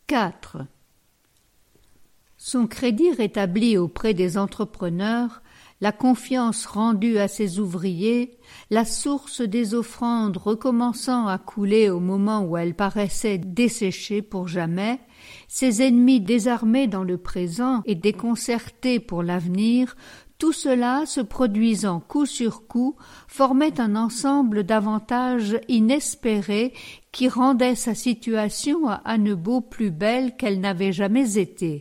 4. Son crédit rétabli auprès des entrepreneurs, la confiance rendue à ses ouvriers, la source des offrandes recommençant à couler au moment où elle paraissait desséchée pour jamais, ses ennemis désarmés dans le présent et déconcertés pour l'avenir, tout cela, se produisant coup sur coup, formait un ensemble d'avantages inespérés qui rendaient sa situation à Annebault plus belle qu'elle n'avait jamais été.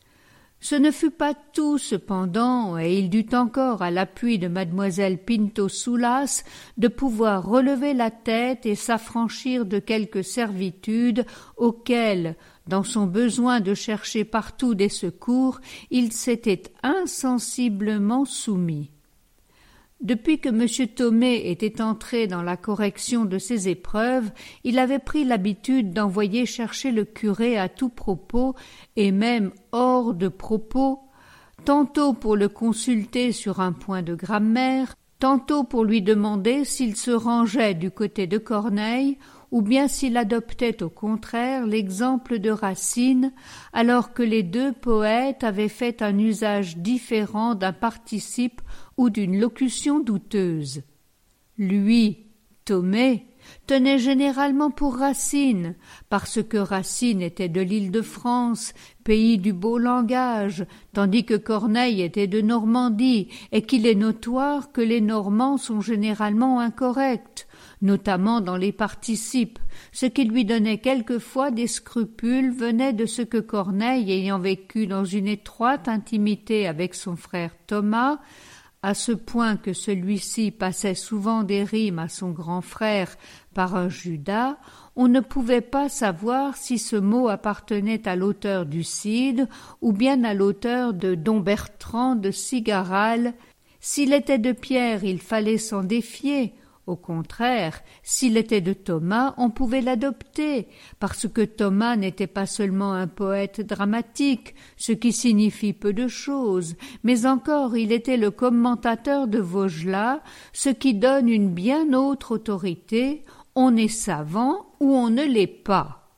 Ce ne fut pas tout, cependant, et il dut encore, à l'appui de mademoiselle Pinto-Soulas, de pouvoir relever la tête et s'affranchir de quelques servitudes auxquelles, dans son besoin de chercher partout des secours, il s'était insensiblement soumis. Depuis que M. Thomé était entré dans la correction de ses épreuves, il avait pris l'habitude d'envoyer chercher le curé à tout propos, et même hors de propos, tantôt pour le consulter sur un point de grammaire, tantôt pour lui demander s'il se rangeait du côté de Corneille, ou bien s'il adoptait au contraire l'exemple de Racine, alors que les deux poètes avaient fait un usage différent d'un participe ou d'une locution douteuse. Lui, Thomé, tenait généralement pour Racine, parce que Racine était de l'Île-de-France, pays du beau langage, tandis que Corneille était de Normandie, et qu'il est notoire que les Normands sont généralement incorrects, notamment dans les participes. Ce qui lui donnait quelquefois des scrupules venait de ce que Corneille, ayant vécu dans une étroite intimité avec son frère Thomas, à ce point que celui-ci passait souvent des rimes à son grand frère par un Judas, on ne pouvait pas savoir si ce mot appartenait à l'auteur du Cid ou bien à l'auteur de Don Bertrand de Cigaral. S'il était de Pierre, il fallait s'en défier. Au contraire, s'il était de Thomas, on pouvait l'adopter, parce que Thomas n'était pas seulement un poète dramatique, ce qui signifie peu de choses, mais encore il était le commentateur de Vaugelas, ce qui donne une bien autre autorité. On est savant ou on ne l'est pas.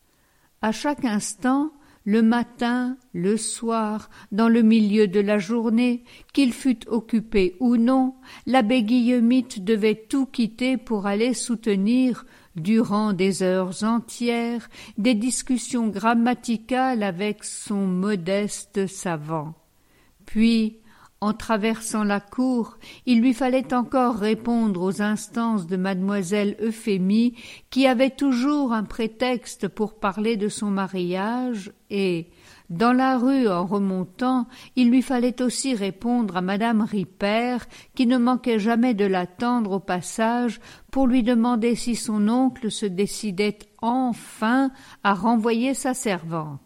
À chaque instant, le matin, le soir, dans le milieu de la journée, qu'il fût occupé ou non, l'abbé Guillemite devait tout quitter pour aller soutenir, durant des heures entières, des discussions grammaticales avec son modeste savant. Puis, en traversant la cour, il lui fallait encore répondre aux instances de mademoiselle Euphémie, qui avait toujours un prétexte pour parler de son mariage, et, dans la rue en remontant, il lui fallait aussi répondre à madame Ripert, qui ne manquait jamais de l'attendre au passage pour lui demander si son oncle se décidait enfin à renvoyer sa servante.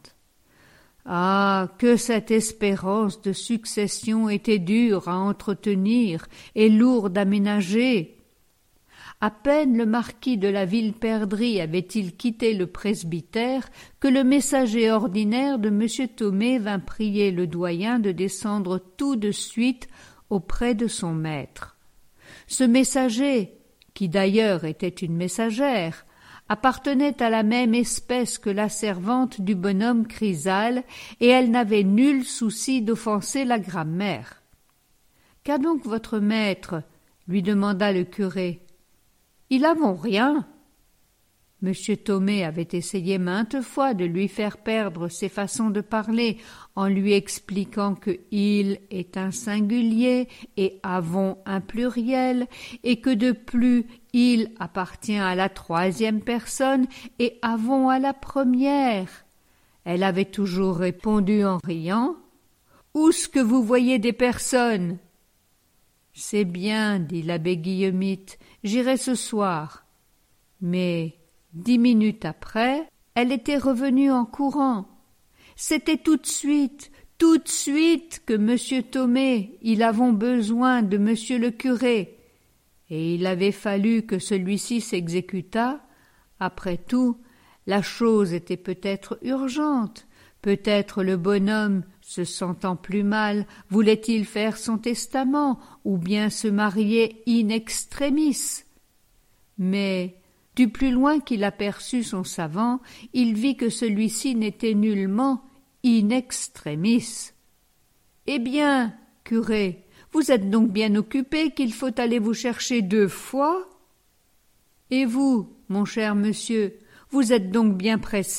Ah, que cette espérance de succession était dure à entretenir et lourde à ménager! À peine le marquis de la Villeperdrix avait-il quitté le presbytère que le messager ordinaire de M. Thomé vint prier le doyen de descendre tout de suite auprès de son maître. Ce messager, qui d'ailleurs était une messagère, appartenait à la même espèce que la servante du bonhomme Chrysale, et elle n'avait nul souci d'offenser la grammaire. « Qu'a donc votre maître ?» lui demanda le curé. « Il avons rien. » Monsieur Thomé avait essayé maintes fois de lui faire perdre ses façons de parler en lui expliquant que « il » est un singulier et « avons » un pluriel, et que de plus « il » appartient à la troisième personne et « avons » à la première. Elle avait toujours répondu en riant « Où-ce que vous voyez des personnes ?» « C'est bien, dit l'abbé Guillemite, j'irai ce soir. » Mais 10 minutes après, elle était revenue en courant. C'était tout de suite que monsieur Thomé, il avons besoin de monsieur le curé. Et il avait fallu que celui-ci s'exécutât. Après tout, la chose était peut-être urgente. Peut-être le bonhomme, se sentant plus mal, voulait-il faire son testament ou bien se marier in extremis. Mais Du plus loin qu'il aperçut son savant, il vit que celui-ci n'était nullement in extremis. « Eh bien, curé, vous êtes donc bien occupé qu'il faut aller vous chercher 2 fois ? Et vous, mon cher monsieur, vous êtes donc bien pressé ?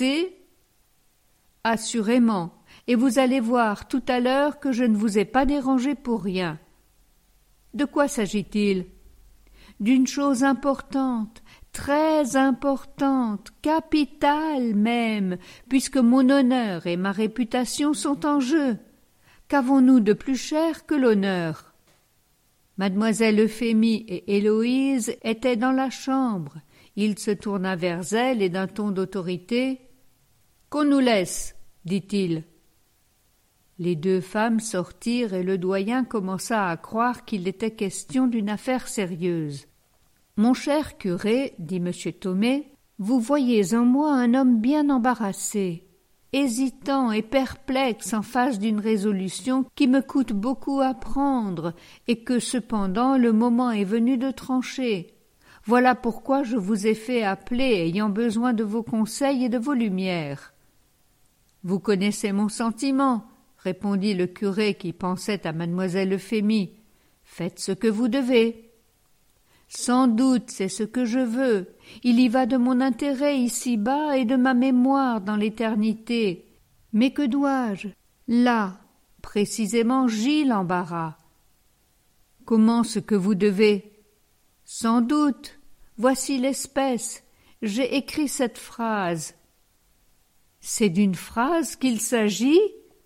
Assurément, et vous allez voir tout à l'heure que je ne vous ai pas dérangé pour rien. De quoi s'agit-il ? D'une chose importante, très importante, capitale même, puisque mon honneur et ma réputation sont en jeu. Qu'avons-nous de plus cher que l'honneur ? Mademoiselle Euphémie et Héloïse étaient dans la chambre. Il se tourna vers elles et d'un ton d'autorité « Qu'on nous laisse, dit-il. » Les 2 femmes sortirent et le doyen commença à croire qu'il était question d'une affaire sérieuse. « Mon cher curé, dit M. Thomé, vous voyez en moi un homme bien embarrassé, hésitant et perplexe en face d'une résolution qui me coûte beaucoup à prendre et que cependant le moment est venu de trancher. Voilà pourquoi je vous ai fait appeler, ayant besoin de vos conseils et de vos lumières. » « Vous connaissez mon sentiment, » répondit le curé qui pensait à mademoiselle Euphémie. « Faites ce que vous devez. » « Sans doute c'est ce que je veux. Il y va de mon intérêt ici-bas et de ma mémoire dans l'éternité. Mais que dois-je ? Là, précisément, j'y l'embarras. »« Comment ce que vous devez ? » ?»« Sans doute. Voici l'espèce. J'ai écrit cette phrase. »« C'est d'une phrase qu'il s'agit ?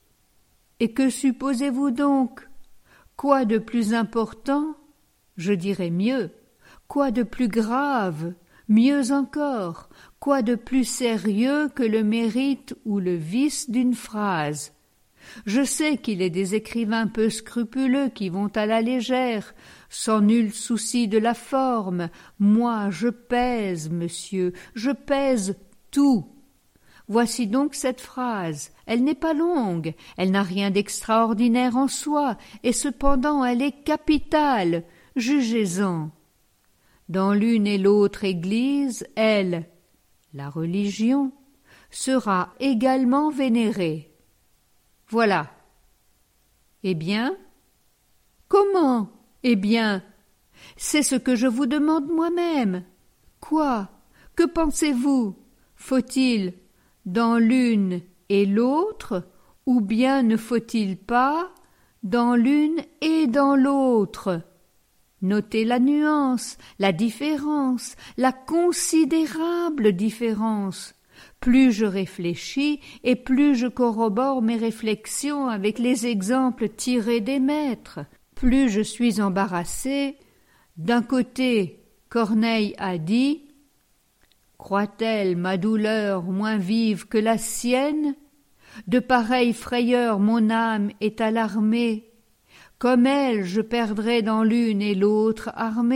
Et que supposez-vous donc ? Quoi de plus important ? Je dirais mieux. Quoi de plus grave, mieux encore, quoi de plus sérieux que le mérite ou le vice d'une phrase ? Je sais qu'il est des écrivains peu scrupuleux qui vont à la légère, sans nul souci de la forme. Moi, je pèse, monsieur, je pèse tout. Voici donc cette phrase. Elle n'est pas longue, elle n'a rien d'extraordinaire en soi, et cependant elle est capitale. Jugez-en. Dans l'une et l'autre Église, elle, la religion, sera également vénérée. Voilà. Eh bien ? Comment ? Eh bien ? C'est ce que je vous demande moi-même. Quoi ? Que pensez-vous ? Faut-il, dans l'une et l'autre, ou bien ne faut-il pas, dans l'une et dans l'autre ? Notez la nuance, la différence, la considérable différence. Plus je réfléchis et plus je corrobore mes réflexions avec les exemples tirés des maîtres, plus je suis embarrassé. D'un côté, Corneille a dit « Croit-elle ma douleur moins vive que la sienne ? De pareilles frayeurs mon âme est alarmée. Comme elle, je perdrai dans l'une et l'autre armée. »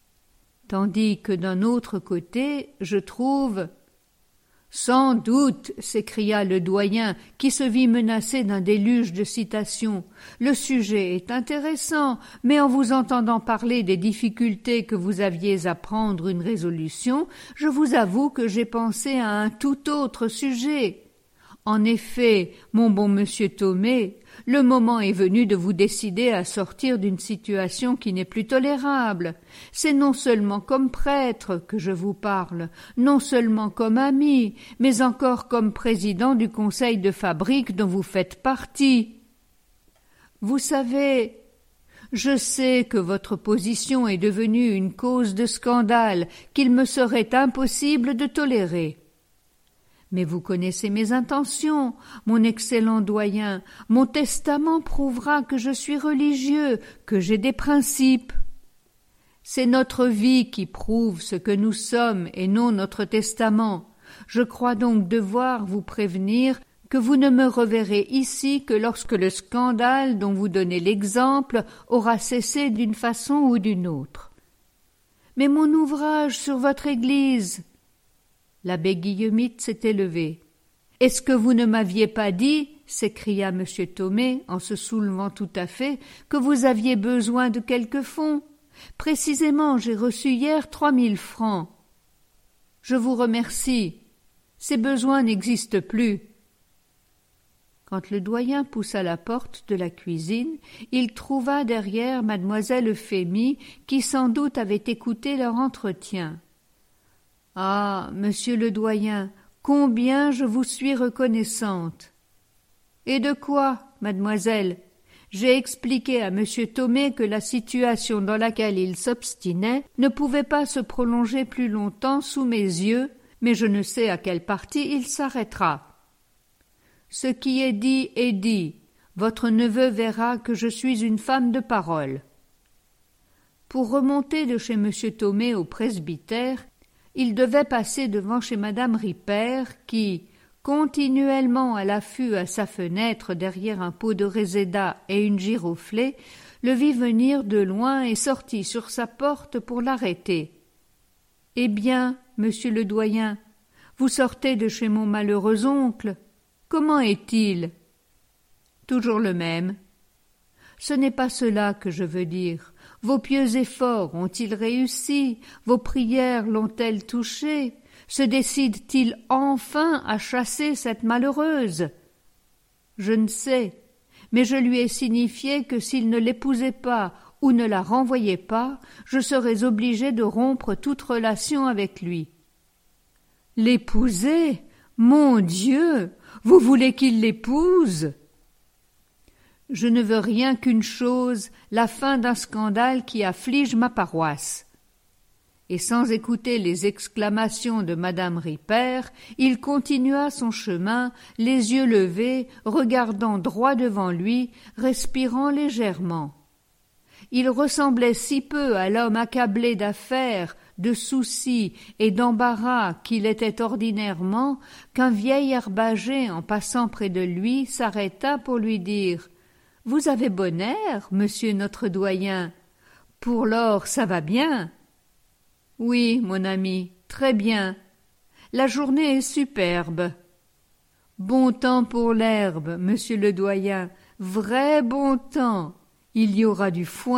Tandis que d'un autre côté, je trouve « Sans doute, s'écria le doyen, qui se vit menacé d'un déluge de citations, le sujet est intéressant, mais en vous entendant parler des difficultés que vous aviez à prendre une résolution, je vous avoue que j'ai pensé à un tout autre sujet. En effet, mon bon monsieur Thomé, le moment est venu de vous décider à sortir d'une situation qui n'est plus tolérable. C'est non seulement comme prêtre que je vous parle, non seulement comme ami, mais encore comme président du conseil de fabrique dont vous faites partie. Vous savez, je sais que votre position est devenue une cause de scandale qu'il me serait impossible de tolérer. Mais vous connaissez mes intentions, mon excellent doyen, mon testament prouvera que je suis religieux, que j'ai des principes. C'est notre vie qui prouve ce que nous sommes et non notre testament. Je crois donc devoir vous prévenir que vous ne me reverrez ici que lorsque le scandale dont vous donnez l'exemple aura cessé d'une façon ou d'une autre. Mais mon ouvrage sur votre Église... L'abbé Guillemite s'était levé. « Est-ce que vous ne m'aviez pas dit, s'écria M. Thomé, en se soulevant tout à fait, que vous aviez besoin de quelques fonds ? Précisément, j'ai reçu hier 3000 francs. Je vous remercie. Ces besoins n'existent plus. » Quand le doyen poussa la porte de la cuisine, il trouva derrière mademoiselle Euphémie, qui sans doute avait écouté leur entretien. « Ah, monsieur le doyen, combien je vous suis reconnaissante. »« Et de quoi, mademoiselle ? J'ai expliqué à monsieur Thomé que la situation dans laquelle il s'obstinait ne pouvait pas se prolonger plus longtemps sous mes yeux, mais je ne sais à quelle partie il s'arrêtera. Ce qui est dit est dit. Votre neveu verra que je suis une femme de parole. » Pour remonter de chez monsieur Thomé au presbytère, il devait passer devant chez madame Ripert qui, continuellement à l'affût à sa fenêtre derrière un pot de réséda et une giroflée, le vit venir de loin et sortit sur sa porte pour l'arrêter. « Eh bien, monsieur le doyen, vous sortez de chez mon malheureux oncle. Comment est-il ? » »« Toujours le même. »« Ce n'est pas cela que je veux dire. Vos pieux efforts ont-ils réussi? Vos prières l'ont-elles touché? Se décide-t-il enfin à chasser cette malheureuse? » »« Je ne sais, mais je lui ai signifié que s'il ne l'épousait pas ou ne la renvoyait pas, je serais obligé de rompre toute relation avec lui. »« L'épouser? Mon Dieu! Vous voulez qu'il l'épouse? » »« Je ne veux rien qu'une chose, la fin d'un scandale qui afflige ma paroisse. » Et sans écouter les exclamations de madame Ripert, il continua son chemin, les yeux levés, regardant droit devant lui, respirant légèrement. Il ressemblait si peu à l'homme accablé d'affaires, de soucis et d'embarras qu'il était ordinairement, qu'un vieil herbager, en passant près de lui, s'arrêta pour lui dire « Vous avez bon air, monsieur notre doyen. Pour lors, ça va bien. »« Oui, mon ami, très bien. La journée est superbe. »« Bon temps pour l'herbe, monsieur le doyen, vrai bon temps. Il y aura du foin. »